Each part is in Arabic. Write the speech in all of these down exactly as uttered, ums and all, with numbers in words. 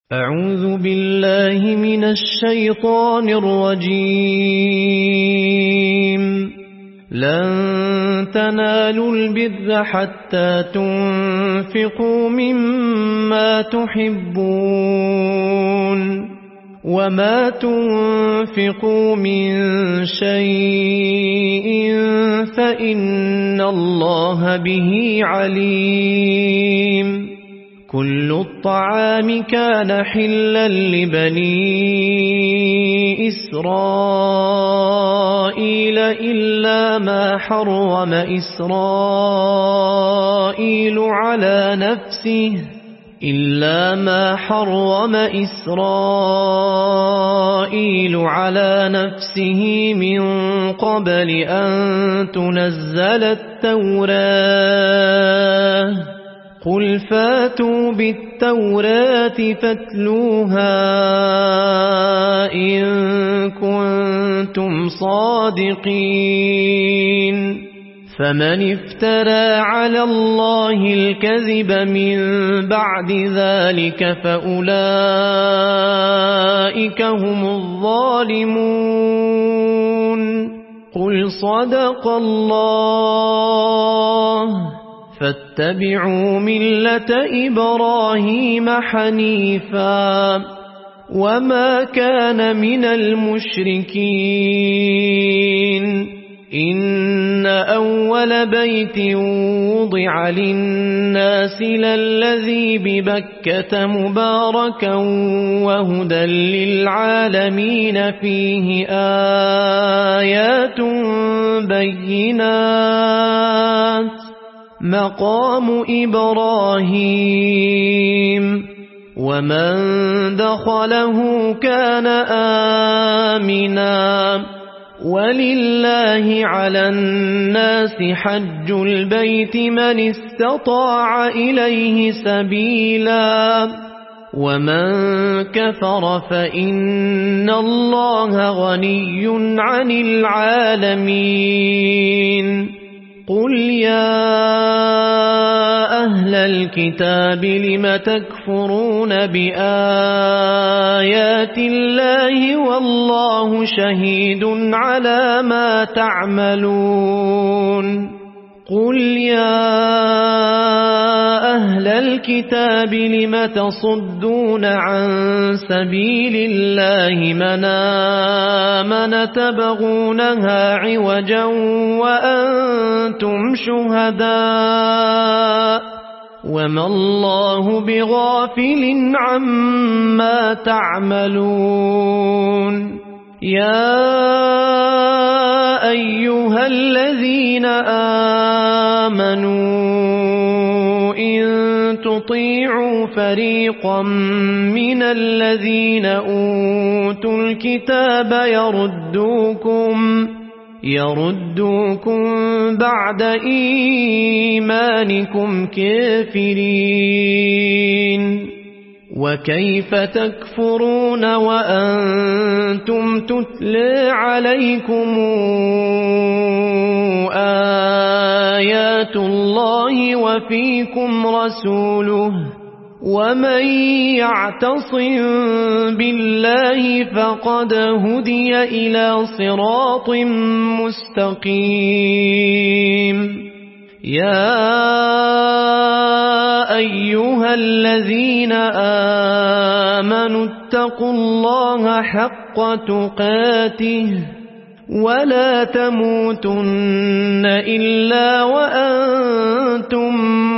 أعوذ بالله من الشيطان الرجيم. لن تنالوا البر حتى تنفقوا مما تحبون وما تنفقوا من شيء فإن الله به عليم. كل الطعام كان حلا لبني إسرائيل إلا ما حرم إسرائيل على نفسه إلا ما حرم إسرائيل على نفسه من قبل أن تنزل التوراة. قل فاتوا بالتوراة فاتلوها إن كنتم صادقين. فمن افترى على الله الكذب من بعد ذلك فأولئك هم الظالمون. قل صدق الله. فاتبعوا ملة إبراهيم حنيفا وما كان من المشركين. إن أول بيت وضع للناس للذي ببكة مباركا وهدى للعالمين فيه آيات بينات مقام إبراهيم ومن دخله كان آمنا. ولله على الناس حج البيت من استطاع إليه سبيلا ومن كفر فإن الله غني عن العالمين. قل يا أهل الكتاب لم تكفرون بآيات الله والله شهيد على ما تعملون. قل يا أهل الكتاب لم تصدون عن سبيل الله من آمن تبغونها عوجا وأنتم شهداء وما الله بغافل عما تعملون. يا أيها الذين آمنوا إن تطيعوا فريقا من الذين أوتوا الكتاب يردوكم يردوكم بعد إيمانكم كافرين. وكيف تكفرون وأنتم تتلى عليكم آيات الله وفيكم رسوله ومن يعتصم بالله فقد هدي إلى صراط مستقيم. يا أيها الذين آمنوا اتقوا الله حق تقاته ولا تموتن إلا وأنتم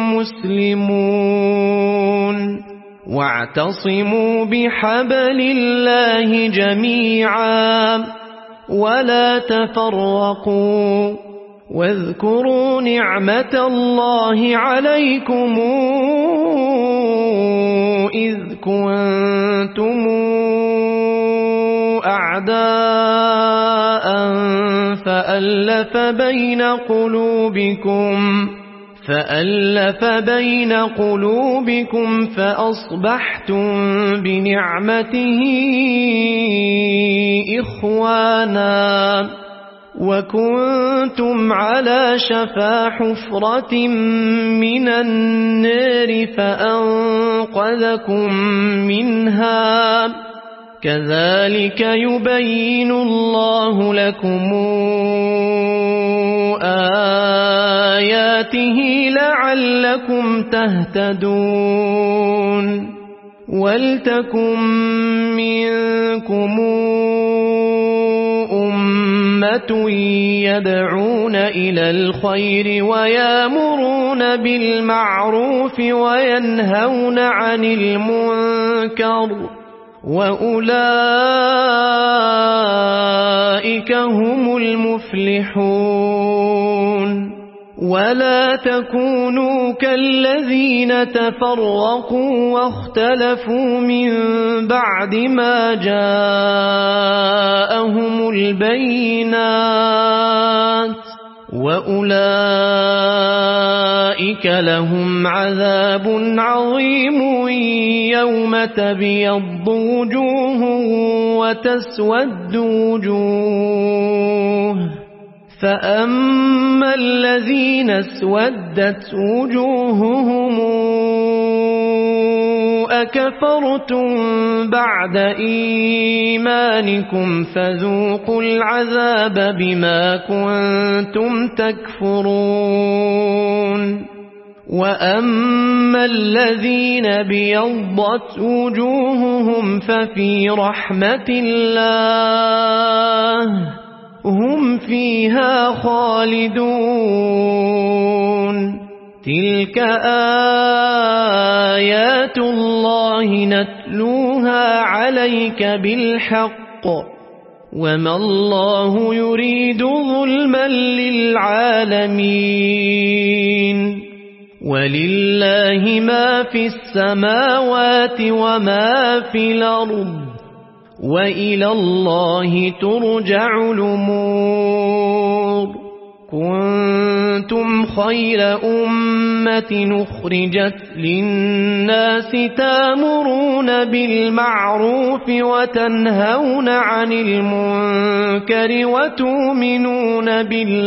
مسلمون. واعتصموا بحبل الله جميعا ولا تفرقوا. واذكروا نعمة الله عليكم إذ كنتم أعداء فألف بين قلوبكم فألف بين قلوبكم فأصبحتم بنعمته إخوانا وكنتم على شفا حفرة من النار فأنقذكم منها كذلك يبين الله لكم آياته لعلكم تهتدون ولتكن منكم أمة يدعون إلى الخير ويأمرون بالمعروف وينهون عن المنكر وأولئك هم المفلحون ولا تكونوا كالذين تفرقوا واختلفوا من بعد ما جاءهم البينات وأولئك لهم عذاب عظيم يوم تبيض وجوه وتسود وجوه فأما الذين اسودت وجوههم أكفرتم بعد إيمانكم فذوقوا العذاب بما كنتم تكفرون وأما الذين بيضت وجوههم ففي رحمة الله هم فيها خالدون تلك آيات الله نتلوها عليك بالحق وما الله يريد ظلما للعالمين ولله ما في السماوات وما في الأرض وإلى الله ترجع الأمور كنتم خير أمة أخرجت للناس تأمرون بالمعروف وتنهون عن المنكر وتؤمنون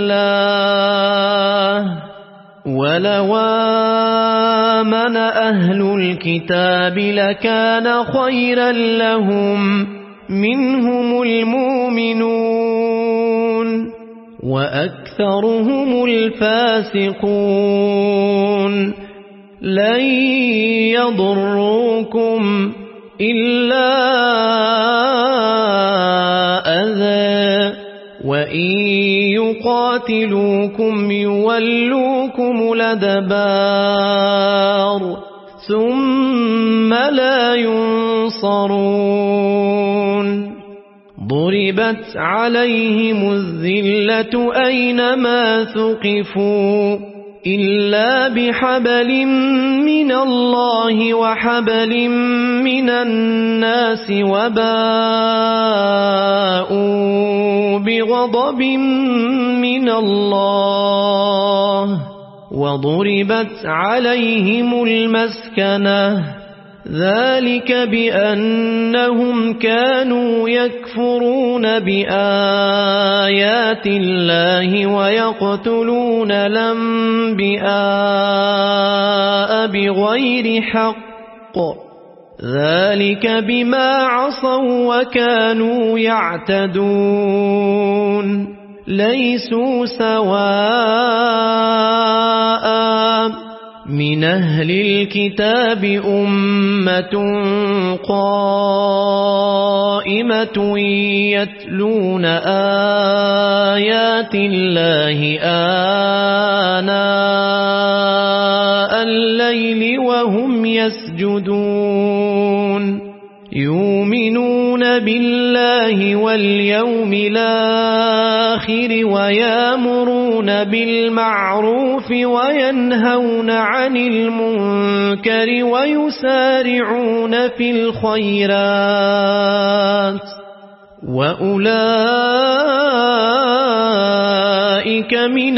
بالله ولو آمن أهل الكتاب لكان خيرا لهم منهم المؤمنون وأكثرهم الفاسقون لن يضروكم إلا أذى وإن يقاتلوكم يولوكم الأدبار ثم لا ينصرون ضربت عليهم الذلة أينما ثقفوا إلا بحبل من الله وحبل من الناس وباءوا بغضب من الله وضربت عليهم المسكنة ذلك بأنهم كانوا يكفرون بآيات الله ويقتلون الأنبياء بغير حق ذلك بما عصوا وكانوا يعتدون ليسوا سواء من أهل الكتاب أمة قائمة يتلون آيات الله آناء الليل وهم يسجدون يؤمنون بالله واليوم الآخر ويأمرون بالمعروف وينهون عن المنكر ويسارعون في الخيرات وأولئك من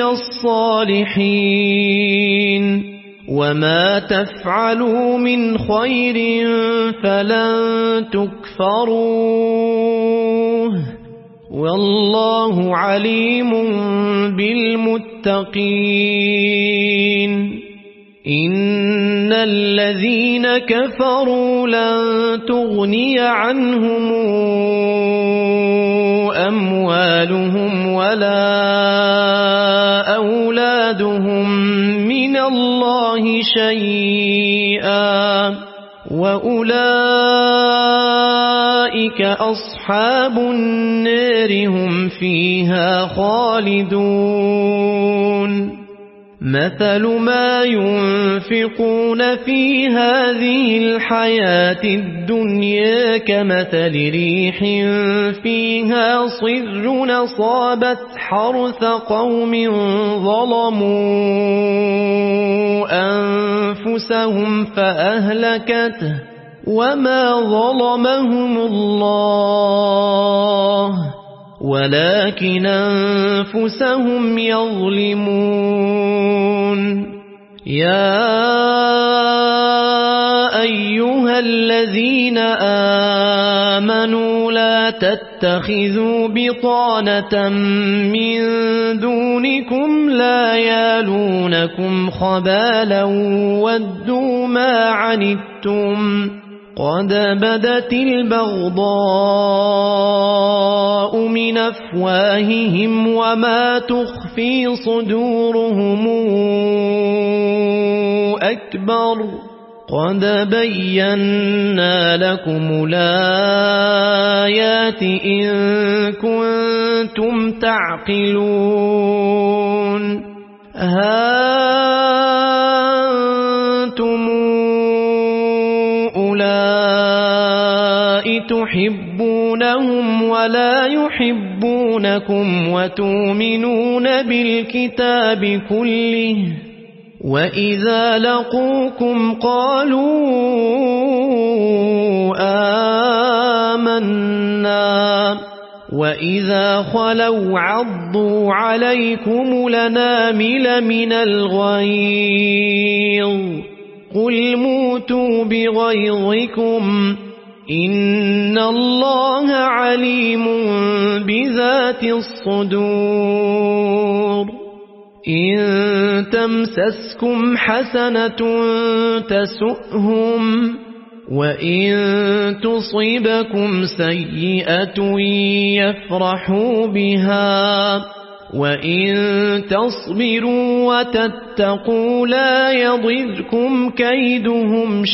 الصالحين وما تفعلوا من خير فلن تكفروه والله عليم بالمتقين إن الذين كفروا لن تغني عنهم أموالهم ولا أولادهم من الله شيئا وأولئك أصحاب النار هم فيها خالدون مثل ما ينفقون في هذه الحياة الدنيا كمثل ريح فيها صر أصابت حرث قوم ظلموا أنفسهم فأهلكته وما ظلمهم الله ولكن أنفسهم يظلمون يا أيها الذين آمنوا لا تتخذوا بطانة من دونكم لا يالونكم خبالا ودوا ما عنتم قد بدت البغضاء من أفواههم وما تخفي صدورهم أكبر قد بينا لكم الآيات إن كنتم تعقلون ها أنتم أولئك تحبونهم ولا يحبونكم وتؤمنون بالكتاب كله وإذا لقوكم قالوا آمنا وإذا خلوا عضوا عليكم الأنامل من الغيظ قل موتوا بغيظكم إن الله عليم بذات الصدور إن تمسسكم حسنة تسؤهم وإن تصيبكم سيئة يفرحوا بها وإن تصبروا وتتقوا لا يضركم كيدهم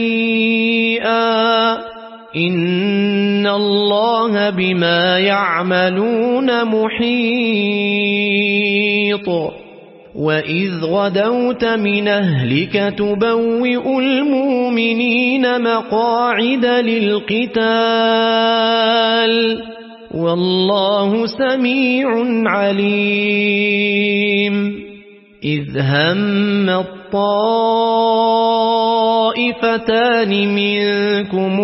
شيئا إن الله بما يعملون محيط وإذ غدوت من أهلك تبوئ المؤمنين مقاعد للقتال والله سميع عليم إذ هم الطائفتان منكم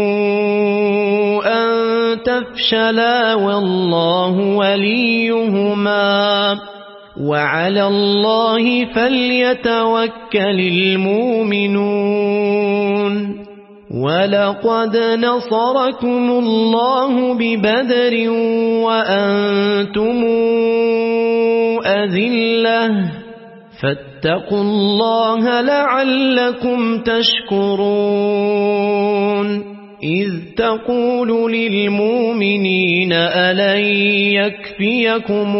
أن تفشلا والله وليهما وعلى الله فليتوكل المؤمنون ولقد نصركم الله ببدر وأنتم أذلة فاتقوا الله لعلكم تشكرون إذ تقول للمؤمنين ألن يكفيكم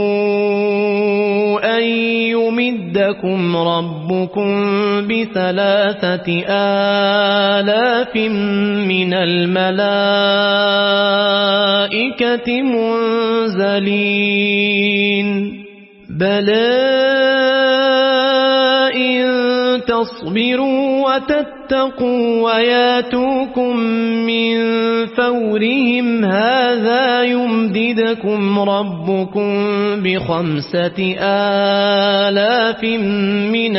أن يمدكم ربكم بثلاثة آلاف من الملائكة منزلين بلى إن تصبروا وتتقوا وياتوكم من فورهم هذا يمددكم ربكم بخمسة آلاف من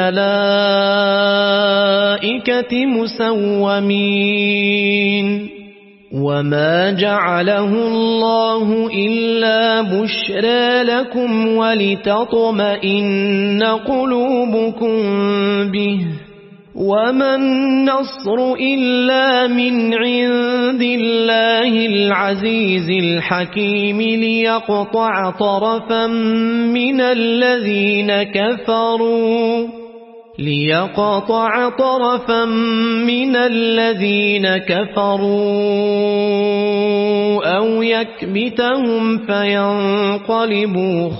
الملائكة مسومين وما جعله الله إلا بشرى لكم ولتطمئن قلوبكم به وما النصر إلا من عند الله العزيز الحكيم ليقطع طرفا من الذين كفروا ليقطع طرفا من الذين كفروا أو يكبتهم فينقلبوا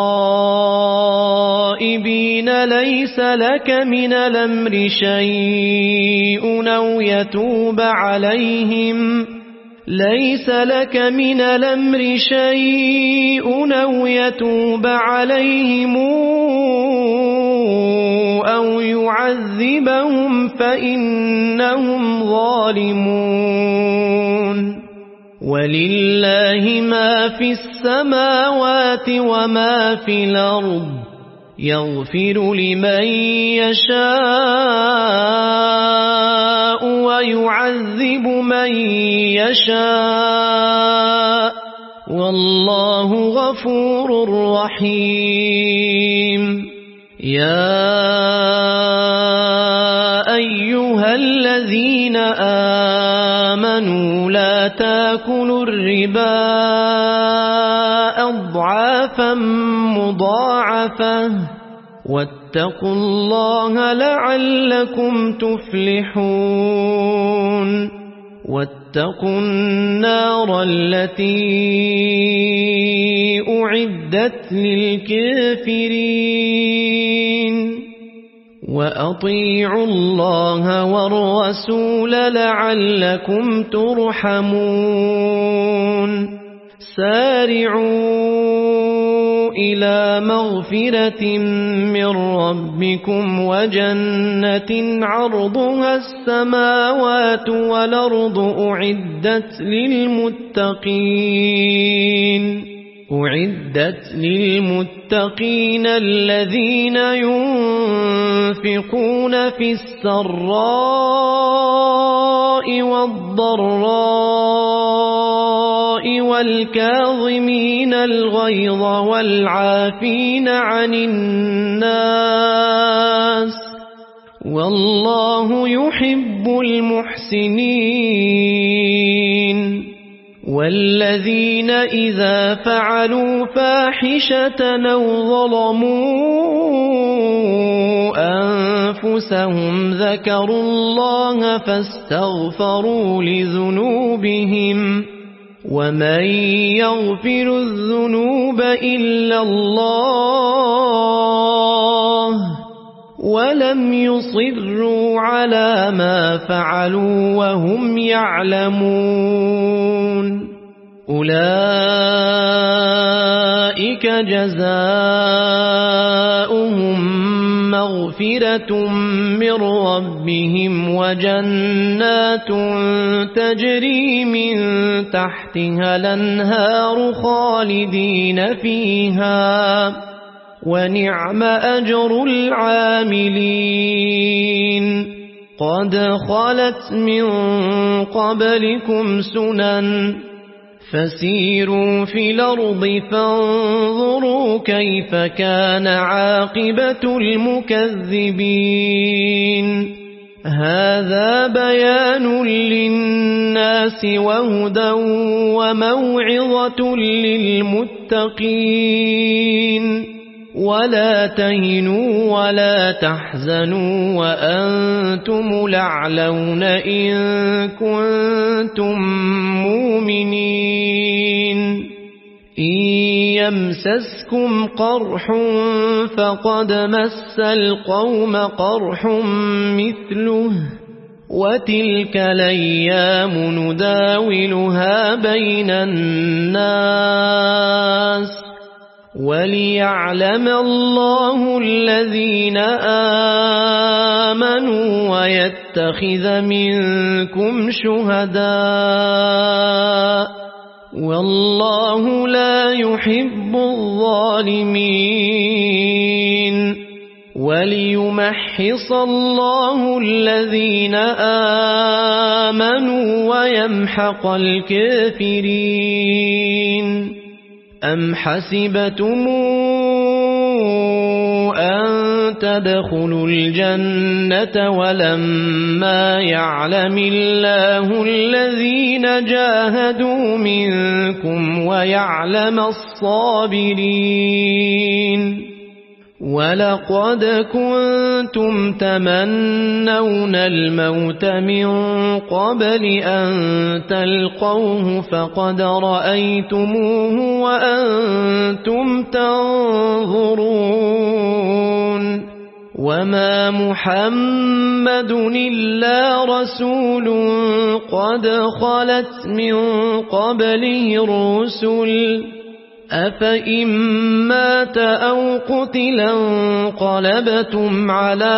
خائبين ليس لك من الأمر شيء أو يتوب عليهم ليس لك من الأمر شيء أو يتوب عليهم أو يعذبهم فإنهم ظالمون ولله ما في السماوات وما في الأرض يغفر لمن يشاء ويعذب من يشاء والله غفور رحيم يا أيها الذين آمنوا لا تاكلوا الربا أضعافا مضاعفة واتقوا الله لعلكم تفلحون واتقوا النار التي أعدت للكافرين وأطيعوا الله والرسول لعلكم ترحمون سارعوا إلى مغفرة من ربكم وجنة عرضها السماوات والأرض أعدت للمتقين أعدت للمتقين الذين ينفقون في السراء والضراء والكاظمين الغيظ والعافين عن الناس والله يحب المحسنين والذين إذا فعلوا فاحشة أو ظلموا أنفسهم ذكروا الله فاستغفروا لذنوبهم ومن يغفر الذنوب إلا الله ولم يصروا على ما فعلوا وهم يعلمون أولئك جزاؤهم مغفرة من ربهم وجنات تجري من تحتها الأنهار خالدين فيها ونعم أجر العاملين قد خلت من قبلكم سنن فسيروا في الأرض فانظروا كيف كان عاقبة المكذبين هذا بيان للناس وهدى وموعظة للمتقين ولا تهنوا ولا تحزنوا وأنتم الأعلون إن كنتم مؤمنين إن يمسسكم قرح فقد مس القوم قرح مثله وتلك الأيام نداولها بين الناس وليعلم الله الذين آمنوا ويتخذ منكم شهداء والله لا يحب الظالمين وليمحص الله الذين آمنوا ويمحق الكافرين أم حسبتم أن تدخلوا الجنة ولما يعلم الله الذين جاهدوا منكم ويعلم الصابرين ولقد كنتم تمنون الموت من قبل أن تلقوه فقد رأيتموه وأنتم تنظرون وما محمد إلا رسول قد خلت من قبله الرسل أفإن مات أو قتلا انقلبتم على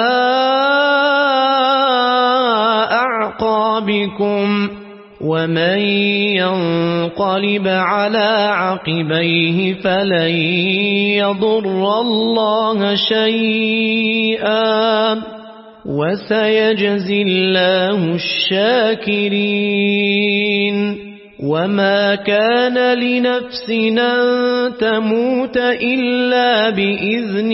أعقابكم ومن ينقلب على عقبيه فلن يضر الله شيئا وسيجزي الله الشاكرين وما كان لنفس أن تموت إلا بإذن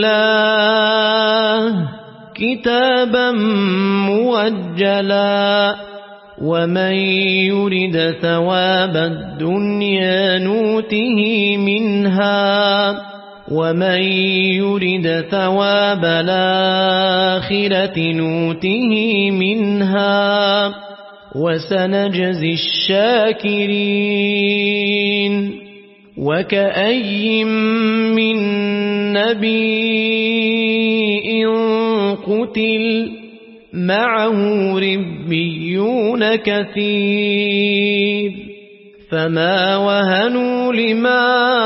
الله كتابا موجلا ومن يرد ثواب الدنيا نوته منها ومن يرد ثواب الآخرة نوته منها وسنجزي الشاكرين وكأي من نبي قتل معه ربيون كثير فما وهنوا لما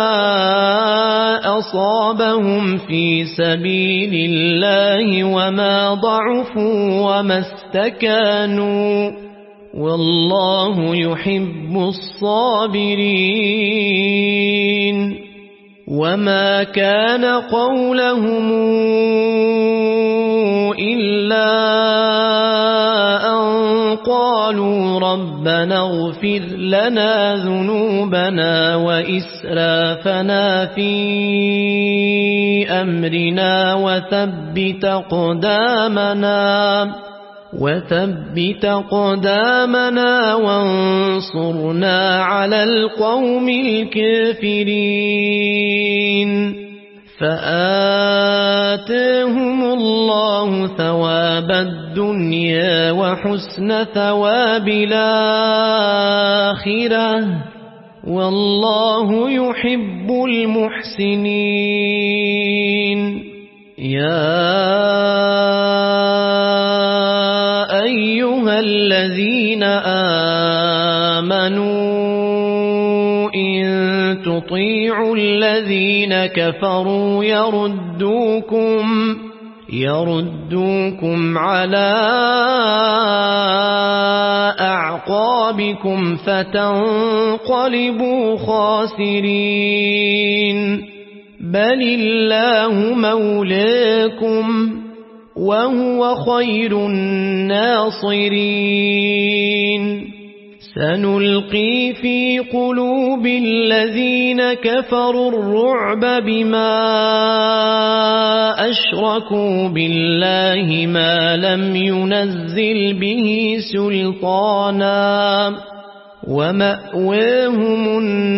أصابهم في سبيل الله وما ضعفوا وما استكانوا والله يحب الصابرين وما كان قولهم إلا أن قالوا ربنا اغفر لنا ذنوبنا وإسرافنا في أمرنا وثبت أقدامنا وثبت أقدامنا وانصرنا على القوم الكافرين فآتاهم الله ثواب الدنيا وحسن ثواب الآخرة والله يحب المحسنين يا أيها الذين آمنوا إن تطيعوا الذين كفروا يردوكم يردوكم على أعقابكم فتنقلبوا خاسرين بل الله مولاكم وهو خير الناصرين سنلقي في قلوب الذين كفروا الرعب بما أشركوا بالله ما لم ينزل به سلطانا ومأواهم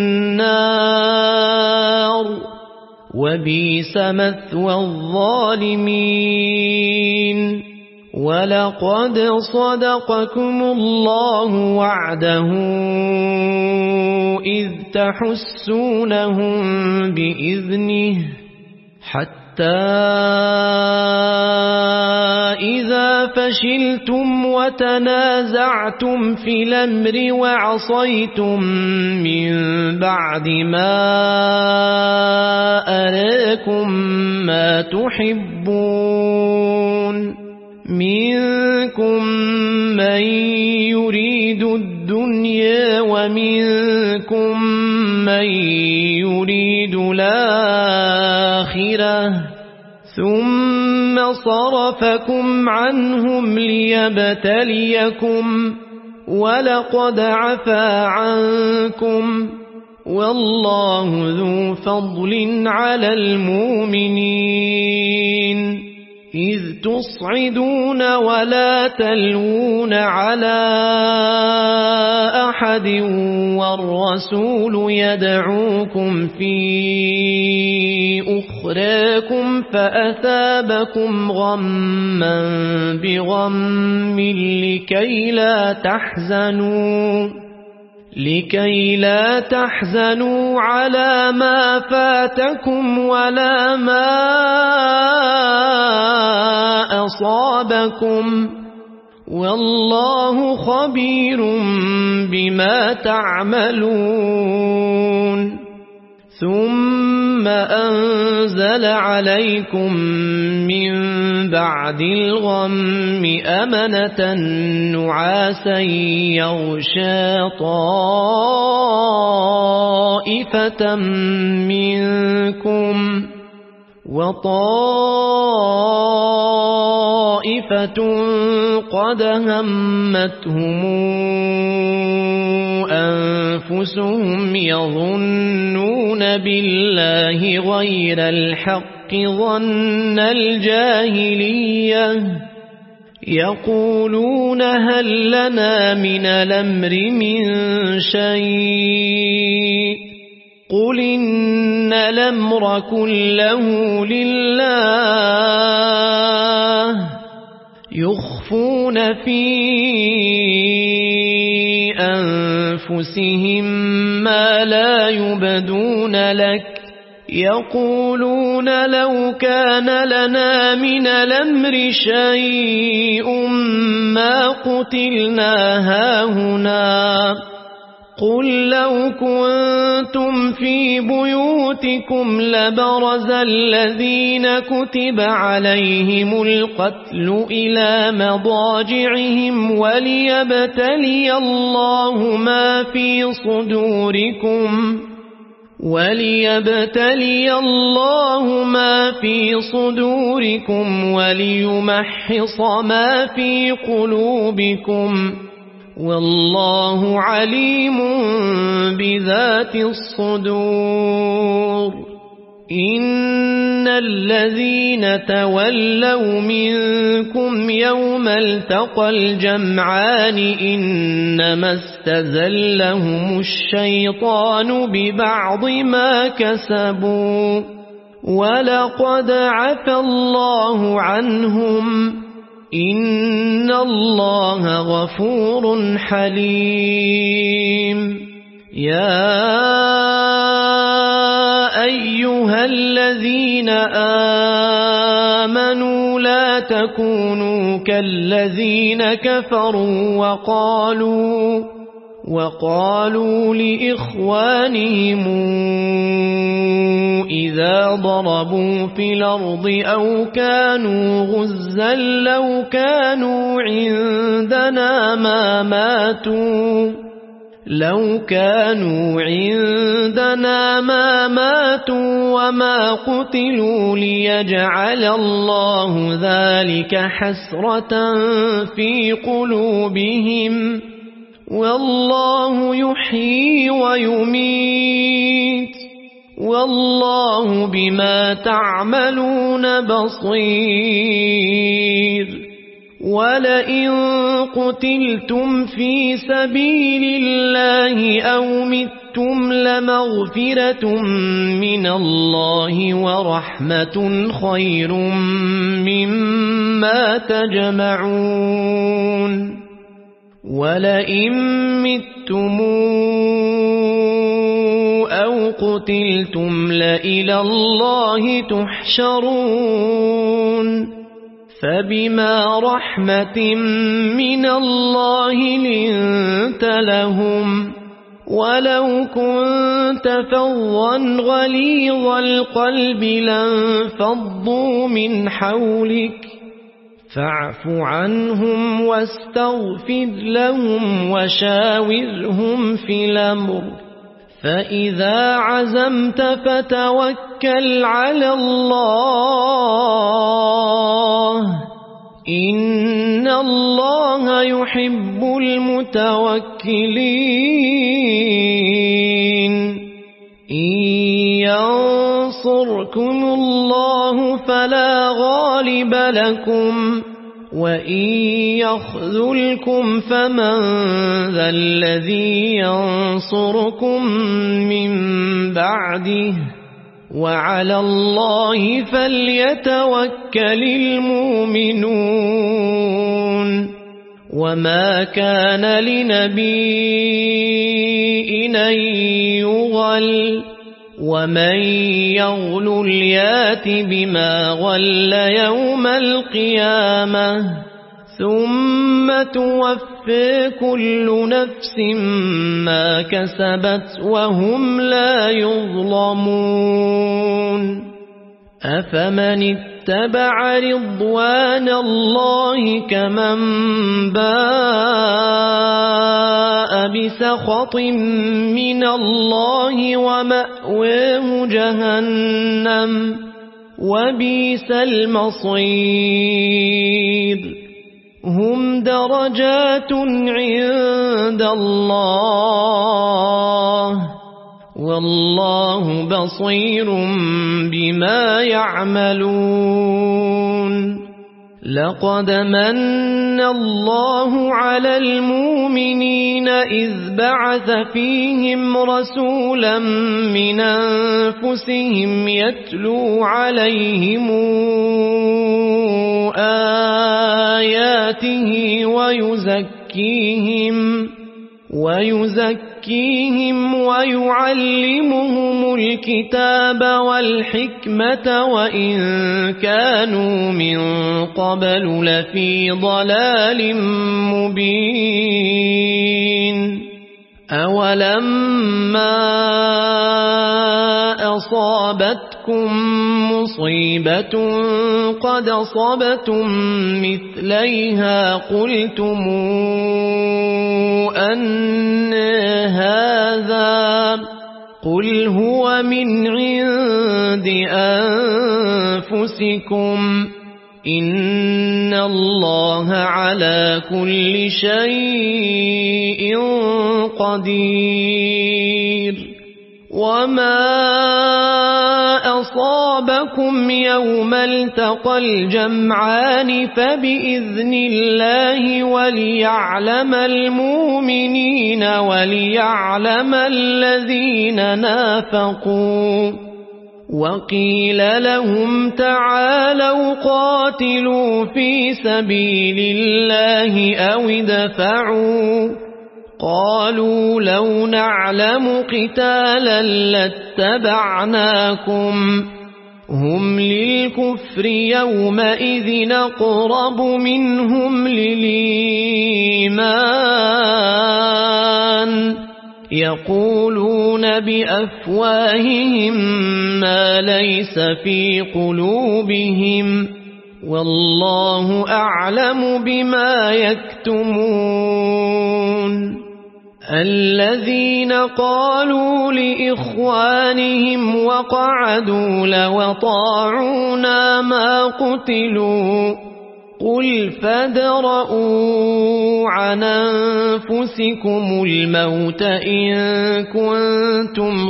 النار وبئس مثوى الظالمين ولقد صدقكم الله وعده إذ تحسونهم بإذنه حتى إذا فشلتم وتنازعتم في الأمر وعصيتم من بعد ما أراكم ما تحبون منكم من يريد الدنيا ومنكم من يريد الآخرة ثم صرفكم عنهم ليبتليكم ولقد عفا عنكم والله ذو فضل على المؤمنين إذ تصعدون ولا تلوون على أحد والرسول يدعوكم في أخراكم فأثابكم غما بغم لكي لا تحزنوا لكي لا تحزنوا على ما فاتكم ولا ما أصابكم والله خبير بما تعملون ثم أنزل عليكم من بعد الغم أمنة نعاسا يغشى طائفة منكم وطائفة قد همتهم أنفسهم يظنون بالله غير الحق ظن الجاهلية يقولون هل لنا من الأمر من شيء قل إن الأمر كله لله يخفون في أنفسهم ما لا يبدون لك يقولون لو كان لنا من الأمر شيء ما قتلنا هاهنا قل لو كنتم في بيوتكم لبرز الذين كتب عليهم القتل إلى مضاجعهم وليبتلي الله ما في صدوركم وليبتلي الله ما في صدوركم وليمحص ما في قلوبكم والله عليم بذات الصدور إن الذين تولوا منكم يوم التقى الجمعان إنما استزلهم الشيطان ببعض ما كسبوا ولقد عفى الله عنهم إن الله غفور حليم يا أيها الذين آمنوا لا تكونوا كالذين كفروا وقالوا وقالوا لإخوانهم إذا ضربوا في الأرض أو كانوا غزا لو كانوا عندنا ما ماتوا لو كانوا عندنا ما ماتوا وما قتلوا ليجعل الله ذلك حسرة في قلوبهم والله يحيي ويميت والله بما تعملون بصير ولئن قتلتم في سبيل الله أو متم لمغفرة من الله ورحمة خير مما تجمعون ولئن متم أو قتلتم لإلى الله تحشرون فبما رحمة من الله لنت لهم ولو كنت فظا غليظ القلب لانفضوا من حولك فاعف عنهم واستغفر لهم وشاورهم في الأمر فإذا عزمت فتوكل على الله إن الله يحب المتوكلين إن ينصركم الله فلا غالب لكم وإن يخذلكم فمن ذا الذي ينصركم من بعده وعلى الله فليتوكل المؤمنون وما كان لنبي أن يغل ومن يغل يات بما غل يوم القيامة ثم توفي كل نفس ما كسبت وهم لا يظلمون أفمن اتبع رضوان الله كمن باء بسخط من الله ومأواه جهنم وبئس المصير هم درجات عند الله والله بصير بما يعملون لقد من الله على المؤمنين إذ بعث فيهم رسولا من أنفسهم يتلو عليهم آياته ويزكيهم ويزكيهم ويعلمهم الكتاب والحكمة وإن كانوا من قبل لفي ضلال مبين أولما أصابتكم مصيبة قد أصبتم مثليها قلتم أن هذا قل هو من عند أنفسكم إن الله على كل شيء قدير وما أصابكم يوم التقى الجمعان فبإذن الله وليعلم المؤمنين وليعلم الذين نافقوا وقيل لهم تعالوا قاتلوا في سبيل الله أو ادفعوا قالوا لو نعلم قتالا لاتبعناكم هم للكفر يومئذ أقرب منهم للإيمان يقولون بأفواههم ما ليس في قلوبهم والله أعلم بما يكتمون الذين قالوا لإخوانهم وقعدوا لو طاعونا ما قتلوا قل فادرءوا عن أنفسكم الموت إن كنتم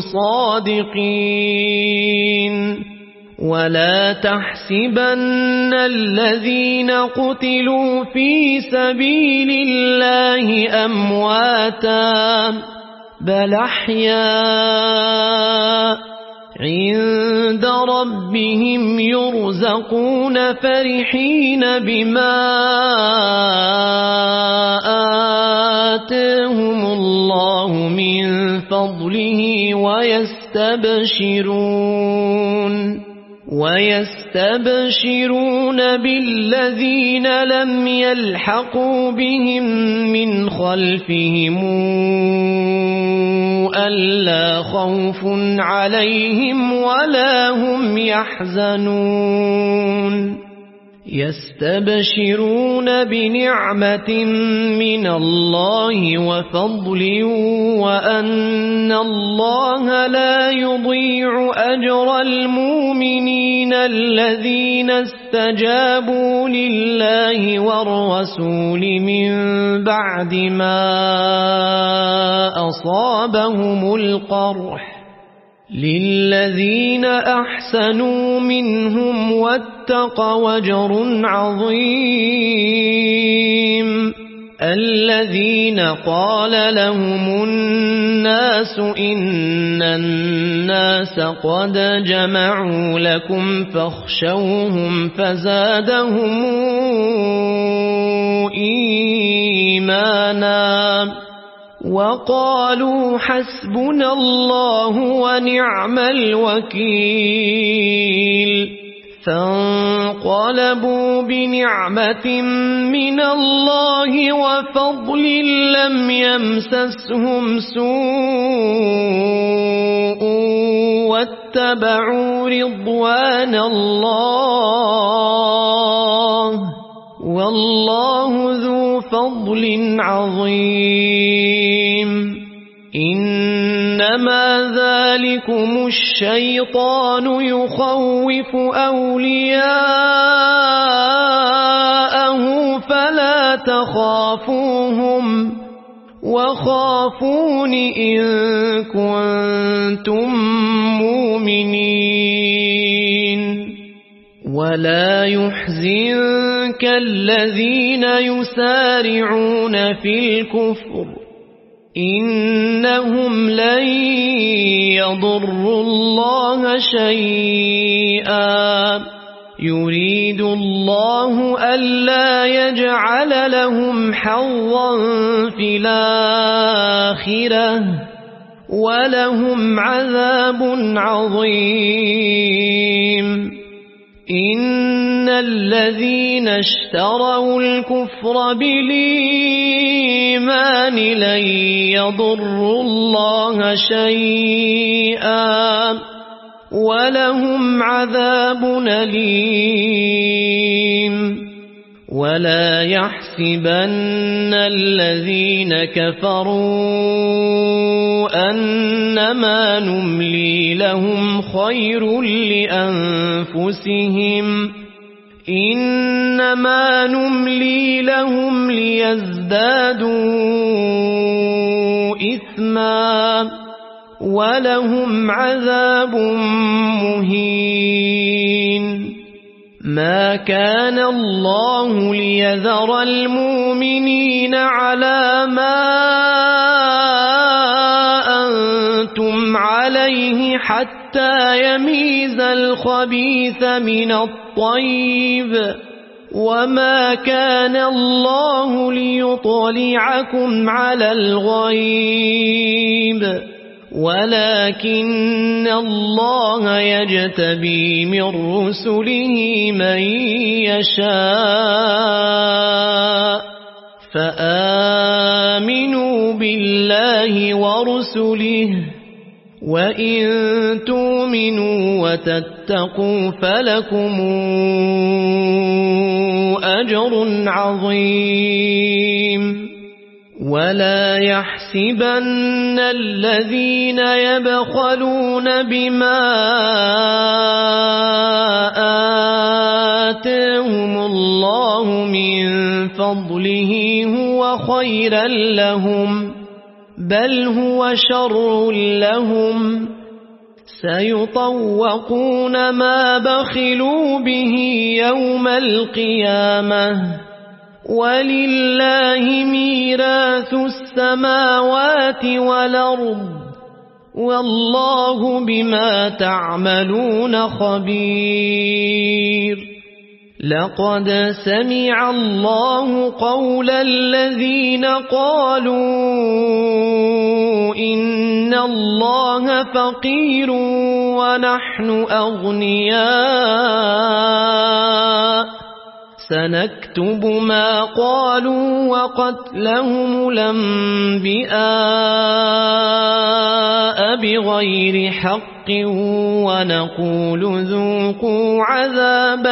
صادقين ولا تحسبن الذين قتلوا في سبيل الله أمواتا بل أحياء عند ربهم يرزقون فرحين بما آتاهم الله من فضله ويستبشرون ويستبشرون بالذين لم يلحقوا بهم من خلفهم ألا خوف عليهم ولا هم يحزنون يستبشرون بنعمة من الله وفضل وأن الله لا يضيع أجر المؤمنين الذين استجابوا لله والرسول من بعد ما أصابهم القرح للذين أحسنوا منهم واتقوا أجر عظيم الذين قال لهم الناس إن الناس قد جمعوا لكم فاخشوهم فزادهم إيمانا وقالوا حسبنا الله ونعم الوكيل فانقلبوا بنعمة من الله وفضل لم يمسسهم سوء واتبعوا رضوان الله والله ذو فضل عظيم إنما ذلكم الشيطان يخوف أولياءه فلا تخافوهم وخافون إن كنتم مؤمنين ولا يحزنك الذين يسارعون في الكفر إنهم لن يضروا الله شيئا يريد الله ألا يجعل لهم حظا في الآخرة ولهم عذاب عظيم إن الذين اشتروا الكفر بالإيمان لن يضروا الله شيئا ولهم عذاب أليم ولا يحسبن الذين كفروا أنما نملي لهم خير لأنفسهم إنما نملي لهم ليزدادوا إثما ولهم عذاب مهين ما كان الله ليذر المؤمنين على ما أنتم عليه حتى يميز الخبيث من الطيب وما كان الله ليطلعكم على الغيب ولكن الله يجتبي من رسله من يشاء فآمنوا بالله ورسله وإن تؤمنوا وتتقوا فلكم أجر عظيم ولا يحسبن الذين يبخلون بما آتاهم الله من فضله هو خيرا لهم بل هو شر لهم سيطوقون ما بخلوا به يوم القيامة ولله ميراث السماوات والأرض والله بما تعملون خبير لقد سمع الله قول الذين قالوا إن الله فقير ونحن أغنياء سنكتب ما قالوا وقتلهم الأنبياء بغير حق ونقول ذوقوا عذاب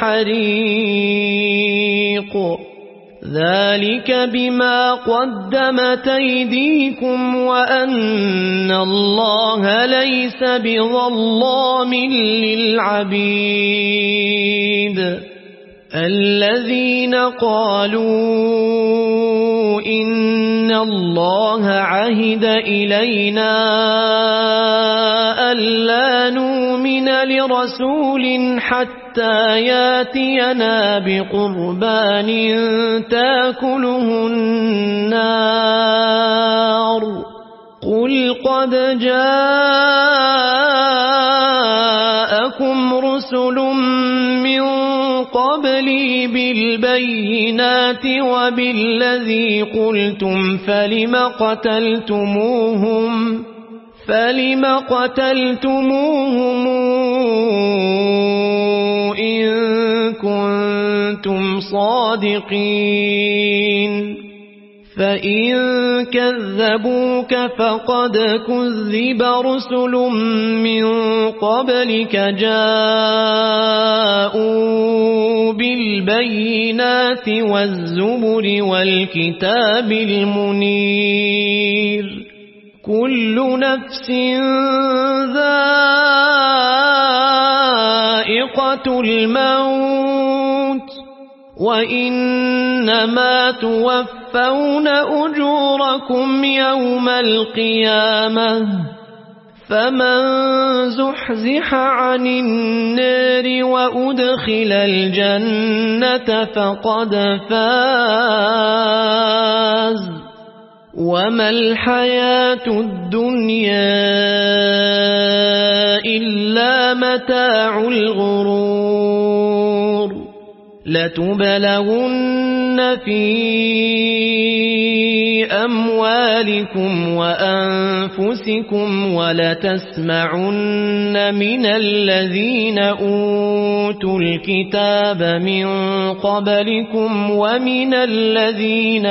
الحريق ذلك بما قدمت أيديكم وأن الله ليس بظلام للعبيد الذين قالوا إن الله عهد إلينا ألا نؤمن لرسول حتى ياتينا بقربان تاكله النار قل قد جاءكم رسل من قبلي بالبينات وبالذي قلتم فلم قتلتموهم فلم قتلتموهم إن كنتم صادقين فإن كذبوك فقد كذب رسل من قبلك جاءوا بالبينات والزبر والكتاب المنير كل نفس ذائقة الموت وإنما توفون أجوركم يوم القيامة فمن زحزح عن النار وأدخل الجنة فقد فاز وما الحياة الدنيا إلا متاع الغرور لتبلغن في أموالكم وأنفسكم ولتسمعن من الذين أوتوا الكتاب من قبلكم ومن الذين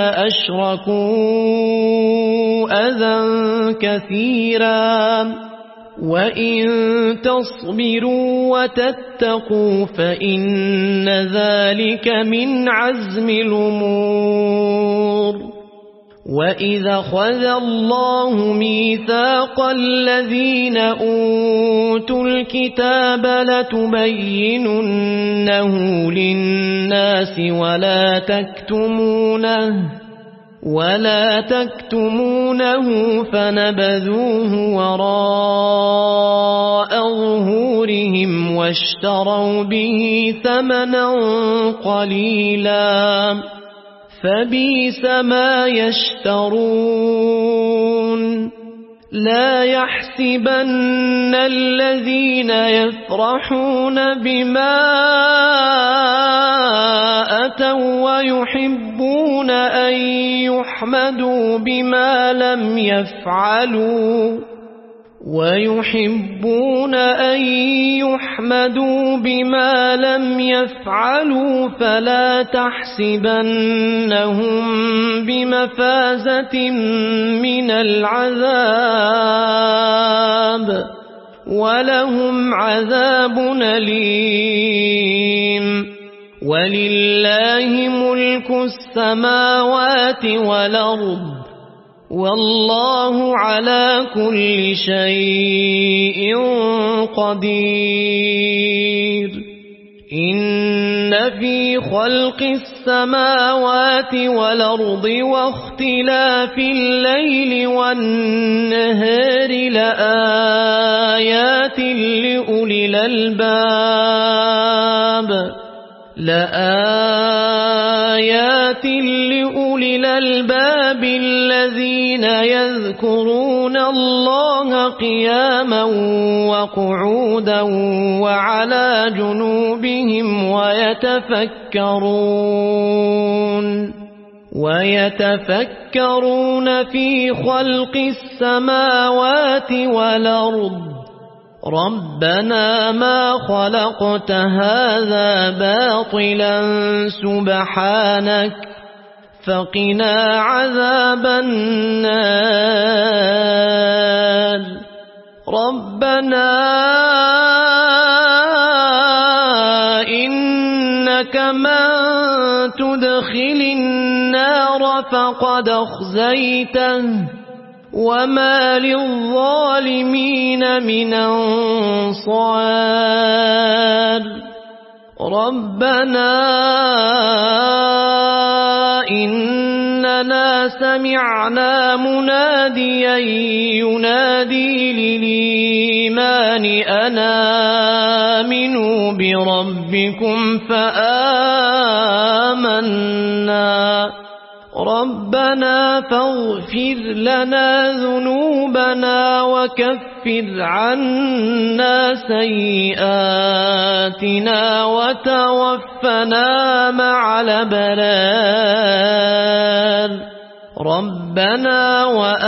أشركوا أذى كثيرا وإن تصبروا وتتقوا فإن ذلك من عزم الأمور وإذا خذ الله ميثاق الذين أوتوا الكتاب لتبيننه للناس ولا تكتمونه ولا تكتمونه فنبذوه وراء ظهورهم واشتروا به ثمنا قليلا فبئس ما يشترون لا يحسبن الذين يفرحون بما أتوا ويحبون أن يحمدوا بما لم يفعلوا ويحبون أن يحمدوا بما لم يفعلوا فلا تحسبنهم بمفازة من العذاب ولهم عذاب أليم ولله ملك السماوات والأرض والله على كل شيء قدير إن في خلق السماوات والأرض واختلاف الليل والنهار لآيات لأولي الألباب لآيات لأولي الألباب الذين يذكرون الله قياما وقعودا وعلى جنوبهم ويتفكرون ويتفكرون في خلق السماوات والأرض ربنا ما خلقت هذا باطلا سبحانك فقنا عذاب النار ربنا إنك من تدخل النار فقد أخزيته وما للظالمين من أنصار ربنا إننا سمعنا مناديا ينادي للإيمان أن آمنوا بربكم فآمنا ربنا فاغفر لنا ذنوبنا وكفر عنا سيئاتنا وتوفنا مع الأبرار ربنا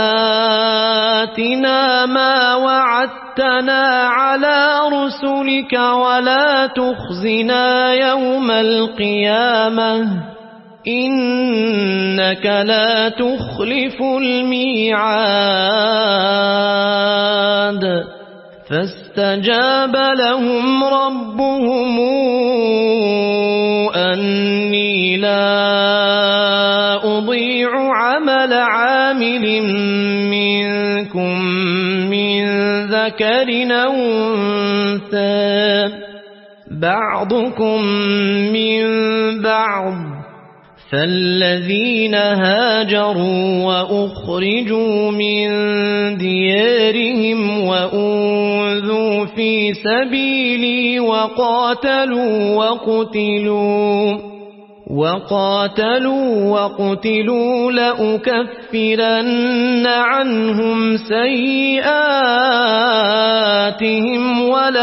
وآتنا ما وعدتنا على رسلك ولا تخزنا يوم القيامة إنك لا تخلف الميعاد فاستجاب لهم ربهم أني لا أضيع عمل عامل منكم من ذكر أو أنثى بعضكم من بعض فالذين هاجروا وأخرجوا من ديارهم وأوذوا في سبيلي وقاتلوا وقتلوا وقاتلوا وقتلوا لأكفرن عنهم سيئاتهم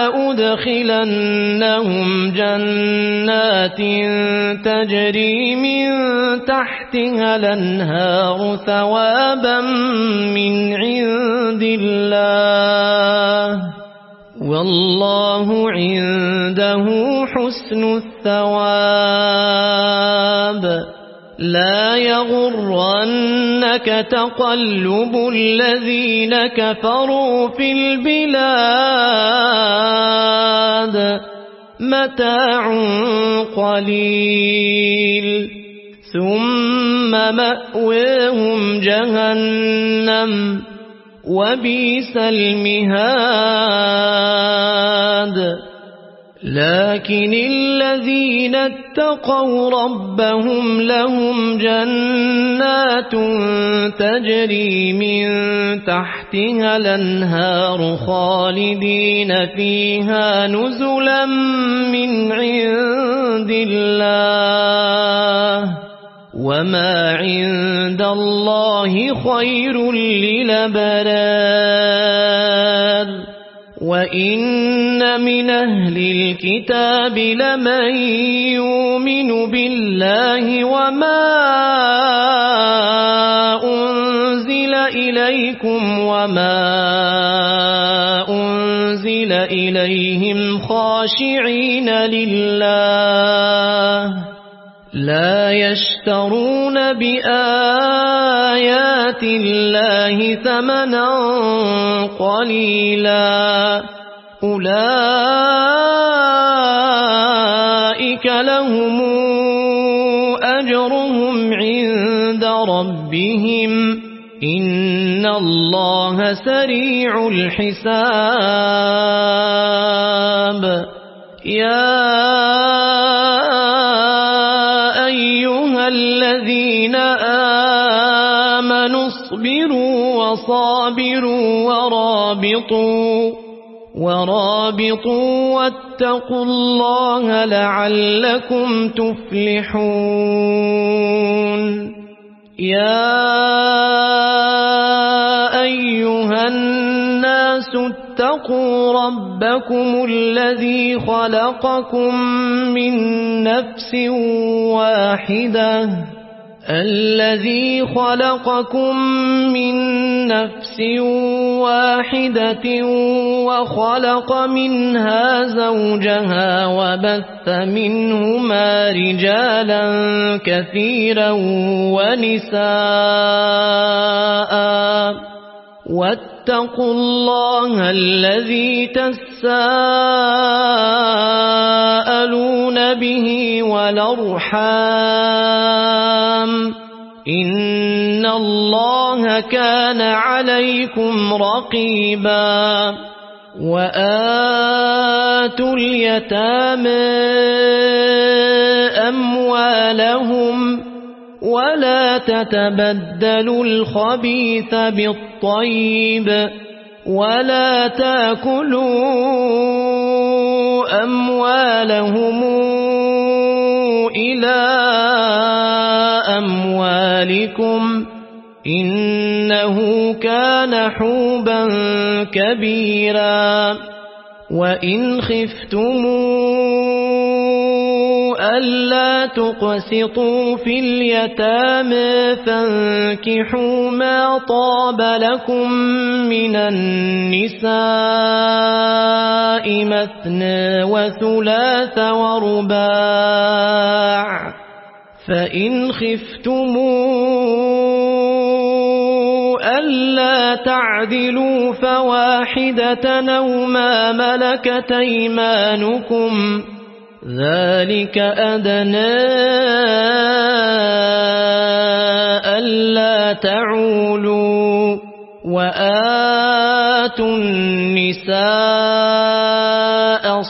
ولأدخلنهم جنات تجري من تحتها الأنهار ثوابا من عند الله والله عنده حسن الثواب لا يغرنك تقلب الذين كفروا في البلاد متاع قليل ثم مأواهم جهنم وبئس المهاد لكن الذين اتقوا ربهم لهم جنات تجري من تحتها الأنهار خالدين فيها نزلا من عند الله وما عند الله خير للأبرار وإن من أهل الكتاب لمن يؤمن بالله وما أنزل إليكم وما أنزل إليهم خاشعين لله لا يشترون بآيات الله ثمنا قليلا أولئك لهم أجرهم عند ربهم إن الله سريع الحساب يا الذين آمنوا اصبروا وصابروا ورابطوا ورابطوا واتقوا الله لعلكم تفلحون يا أيها الناس اتقوا ربكم الذي خلقكم من نفس واحدة الذي خلقكم من نفس واحدة وخلق منها زوجها وبث منهما رجالا كثيرا ونساء واتقوا الله الذي تساءلون به والأرحام إن الله كان عليكم رقيبا وآتوا اليتامى أموالهم ولا تتبدلوا الخبيث بالطيب ولا تأكلوا أموالهم إلى أموالكم إنه كان حوبا كبيرا وإن خفتموا ألا تقسطوا في اليتامى فانكحوا ما طاب لكم من النساء مثنى وثلاث ورباع فإن خفتموا ألا تعدلوا فواحدة أو ما ملكت أيمانكم ذلك أدنى ألا تعولوا وآتوا النساء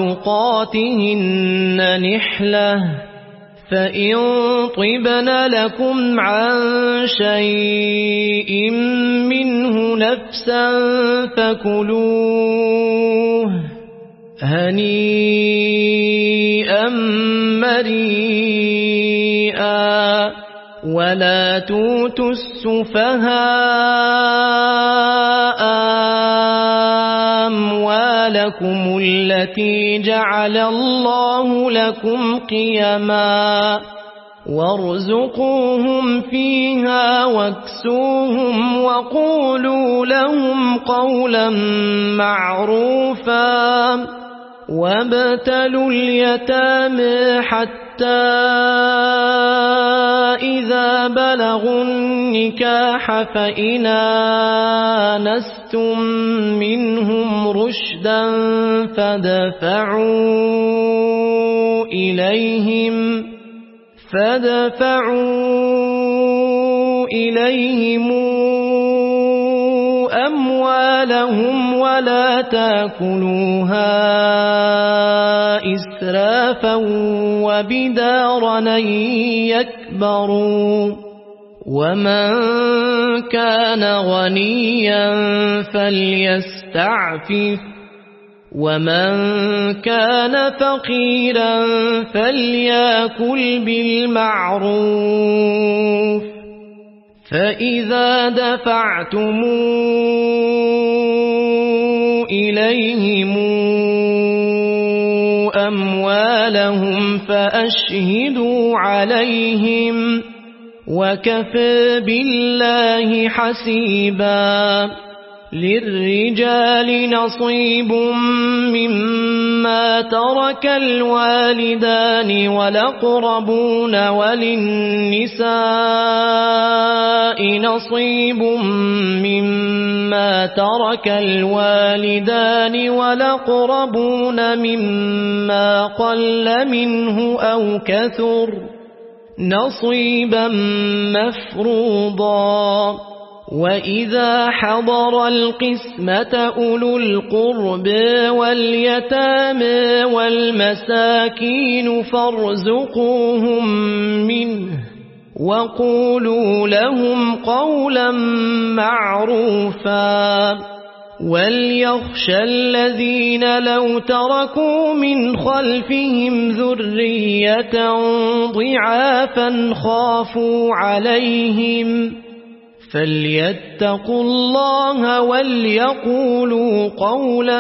صدقاتهن نحلة فإن طبن لكم عن شيء منه نفسا فكلوه هنيئا مريئا ولا توتوا السفهاء أموالكم التي جعل الله لكم قيما وارزقوهم فيها واكسوهم وقولوا لهم قولا معروفا وابتلوا اليتامى حتى إذا بلغوا النكاح فإن آنستم منهم رشدا فادفعوا إليهم فادفعوا إليهم أموالهم ولا تأكلوها إسرافا وبدارا أن يكبروا ومن كان غنيا فليستعفف ومن كان فقيرا فليأكل بالمعروف فإذا دفعتم إليهم أموالهم فأشهدوا عليهم وكفى بالله حسيبا للرجال نصيب مما ترك الوالدان والأقربون وللنساء نصيب مما ترك الوالدان والأقربون مما قل منه أو كثر نصيبا مفروضا وإذا حضر القسمة أولو القرب واليتامى والمساكين فارزقوهم منه وقولوا لهم قولا معروفا وليخشى الذين لو تركوا من خلفهم ذرية ضعافا خافوا عليهم فليتقوا الله وليقولوا قولا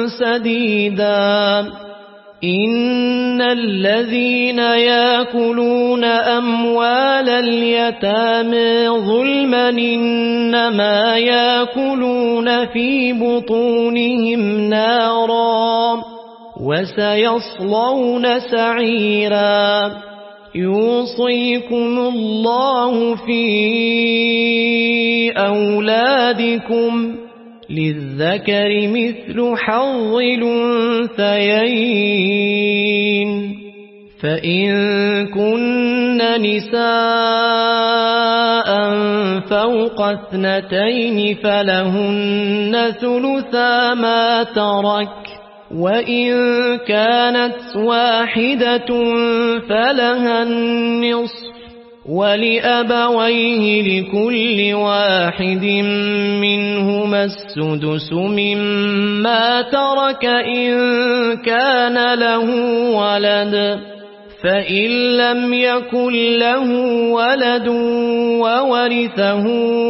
سديدا إن الذين يأكلون أموال اليتامى ظلما إنما يأكلون في بطونهم نارا وسيصلون سعيرا يوصيكم الله في أولادكم للذكر مثل حظ الأنثيين فإن كن نساء فوق اثنتين فلهن ثلثا ما ترك وإن كانت واحدة فلها النصف ولأبويه لكل واحد منهما السدس مما ترك إن كان له ولد فإن لم يكن له ولد وورثه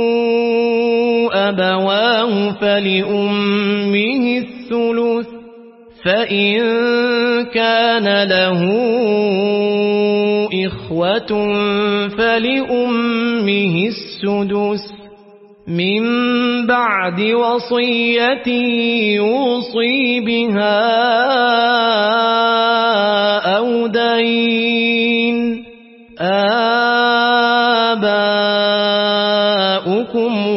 أبواه فلأمه الثلث فإن كان له إخوة فلأمه السدس من بعد وصية يوصي بها أو دين آباؤكم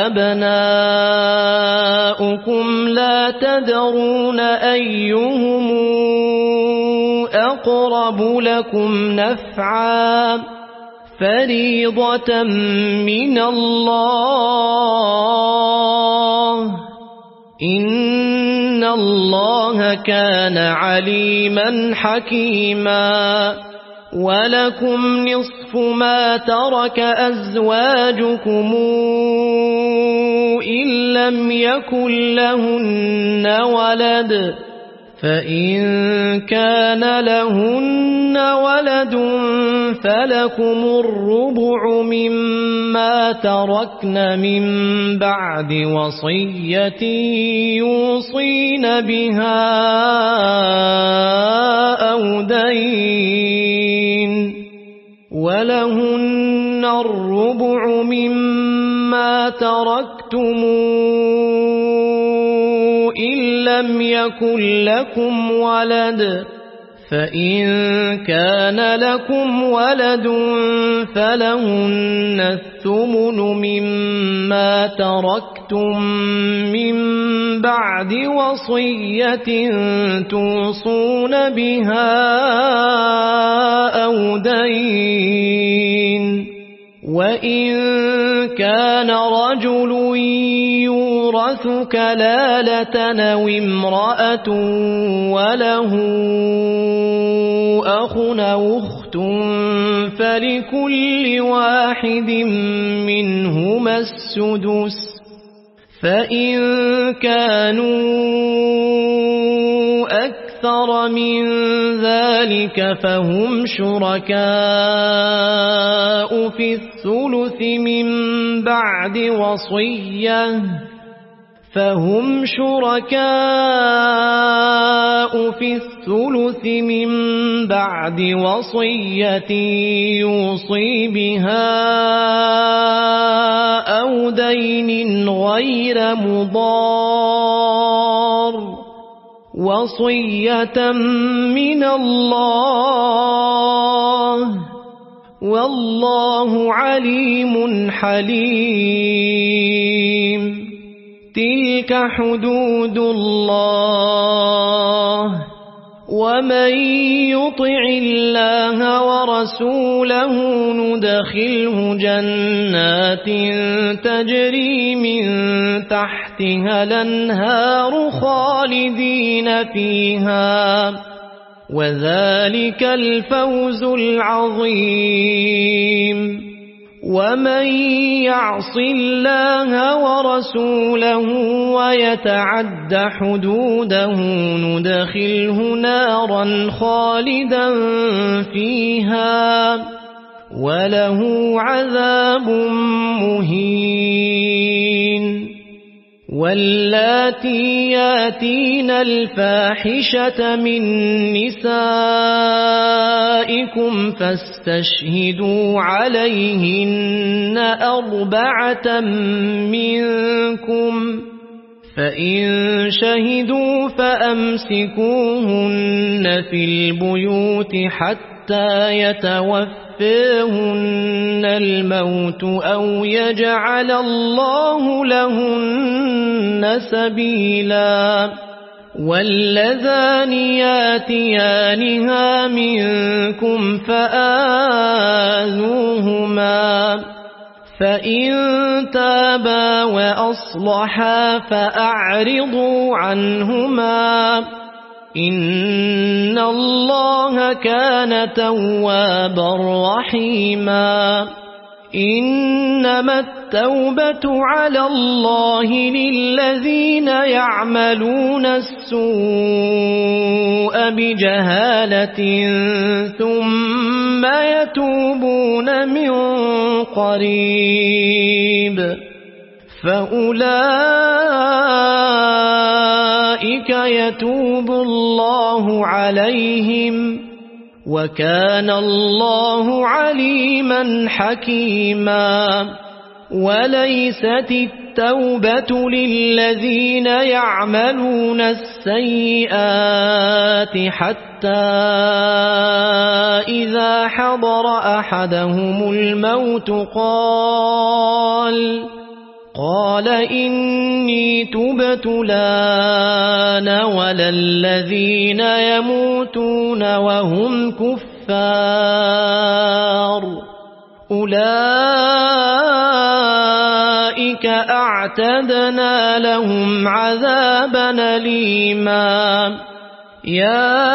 وأبناؤكم لا تدرون أيهم أقرب لكم نفعا فريضة من الله إن الله كان عليما حكيما ولكم نصف ما ترك أزواجكم إن لم يكن لهن ولد فإن كان لهن ولد فلكم الربع مما تركن من بعد وصية يوصين بها أو دين ولهن الربع مما تركتم إن لم يكن لكم ولد فإن كان لكم ولد فلهن الثمن مما تركتم من بعد وصية توصون بها أو دين وإن كان رجل يورث كلالة أو امرأة وله أخ أو أخت فلكل واحد منهما السدس فإن كانوا أكثر من ذلك فهم شركاء في الثلث من بعد وصية فهم شركاء في الثلث من بعد وصية يوصي بها أو دين غير مضار وصية من الله والله عليم حليم تلك حدود الله ومن يطع الله ورسوله ندخله جنات تجري من تحتها الأنهار خالدين فيها وذلك الفوز العظيم ومن يعص الله ورسوله ويتعد حدوده ندخله نارا خالدا فيها وله عذاب مهين واللاتي ياتين الفاحشة من نسائكم فاستشهدوا عليهن أربعة منكم فإن شهدوا فأمسكوهن في البيوت حتى يتوفاهن الموت أو يجعل الله لهن سبيلا واللذان ياتيانها منكم فآذوهما فإن تابا وأصلحا فأعرضوا عنهما إن الله كان توابا رحيما إنما التوبة على الله للذين يعملون السوء بجهالة ثم يتوبون من قريب فأولئك يتوب الله عليهم وكان الله عليما حكيما وليست التوبة للذين يعملون السيئات حتى إذا حضر أحدهم الموت قال قال إني تبت الآن ولا الذين يموتون وهم كفار أولئك أعتدنا لهم عذابا أليما يا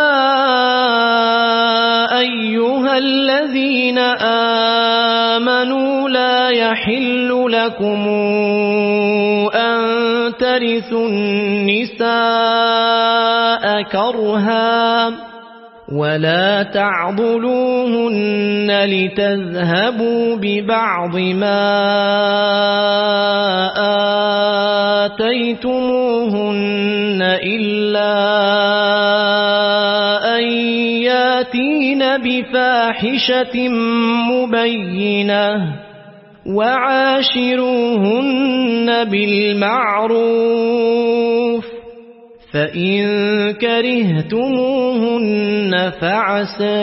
أيها الذين آمنوا لا يحل لكم أن ترثوا النساء كرها ولا تعضلوهن لتذهبوا ببعض ما آتيتموهن إلا أن ياتين بفاحشة مبينة وعاشروهن بالمعروف فإن كرهتموهن فعسى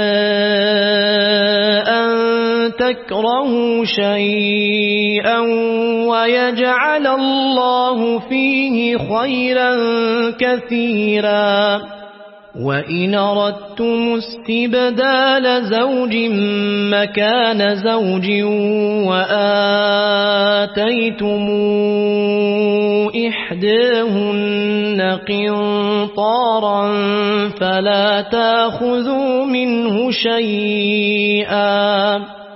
أن تكرهوا شيئا ويجعل الله فيه خيرا كثيرا وإن أردتم استبدال زوج مكان زوج وآتيتم إحداهن قنطارا فلا تأخذوا منه شيئا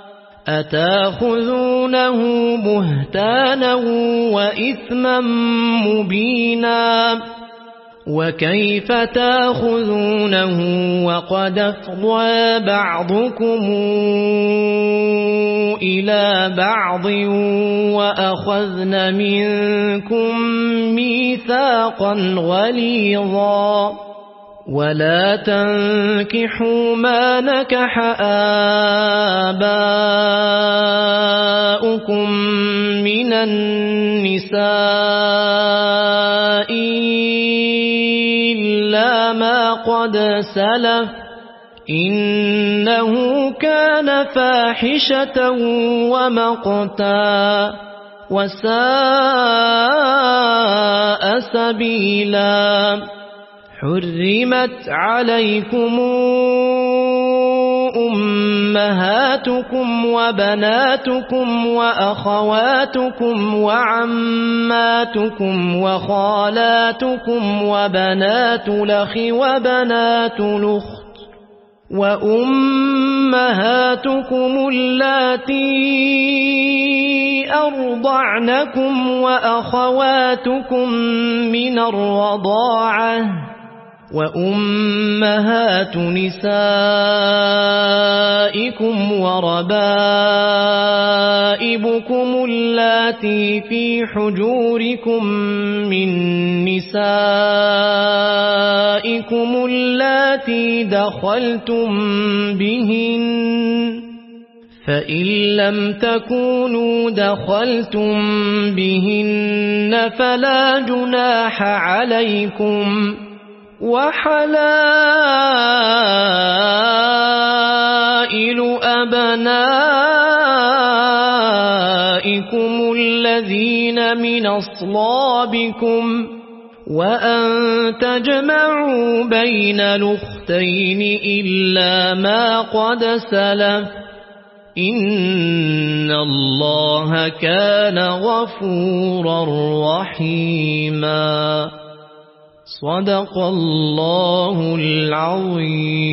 أتأخذونه بهتانا وإثما مبينا وكيف تأخذونه وقد أفضى بعضكم إلى بعض وأخذن منكم ميثاقا غليظا ولا تنكحوا ما نكح آباؤكم من النساء إلا ما قد سلف إنه كان فاحشة ومقتا وساء سبيلا حرمت عليكم أمهاتكم وبناتكم وأخواتكم وعماتكم وخالاتكم وبنات الأخ وبنات الأخت وأمهاتكم اللاتي أرضعنكم وأخواتكم من الرضاعة وأمهات نسائكم وربائبكم اللاتي في حجوركم من نسائكم اللاتي دخلتم بهن فإن لم تكونوا دخلتم بهن فلا جناح عليكم وحلائل أبنائكم الذين من أصلابكم وأن تجمعوا بين الأختين إلا ما قد سلف إن الله كان غفورا رحيما. صدق الله العظيم.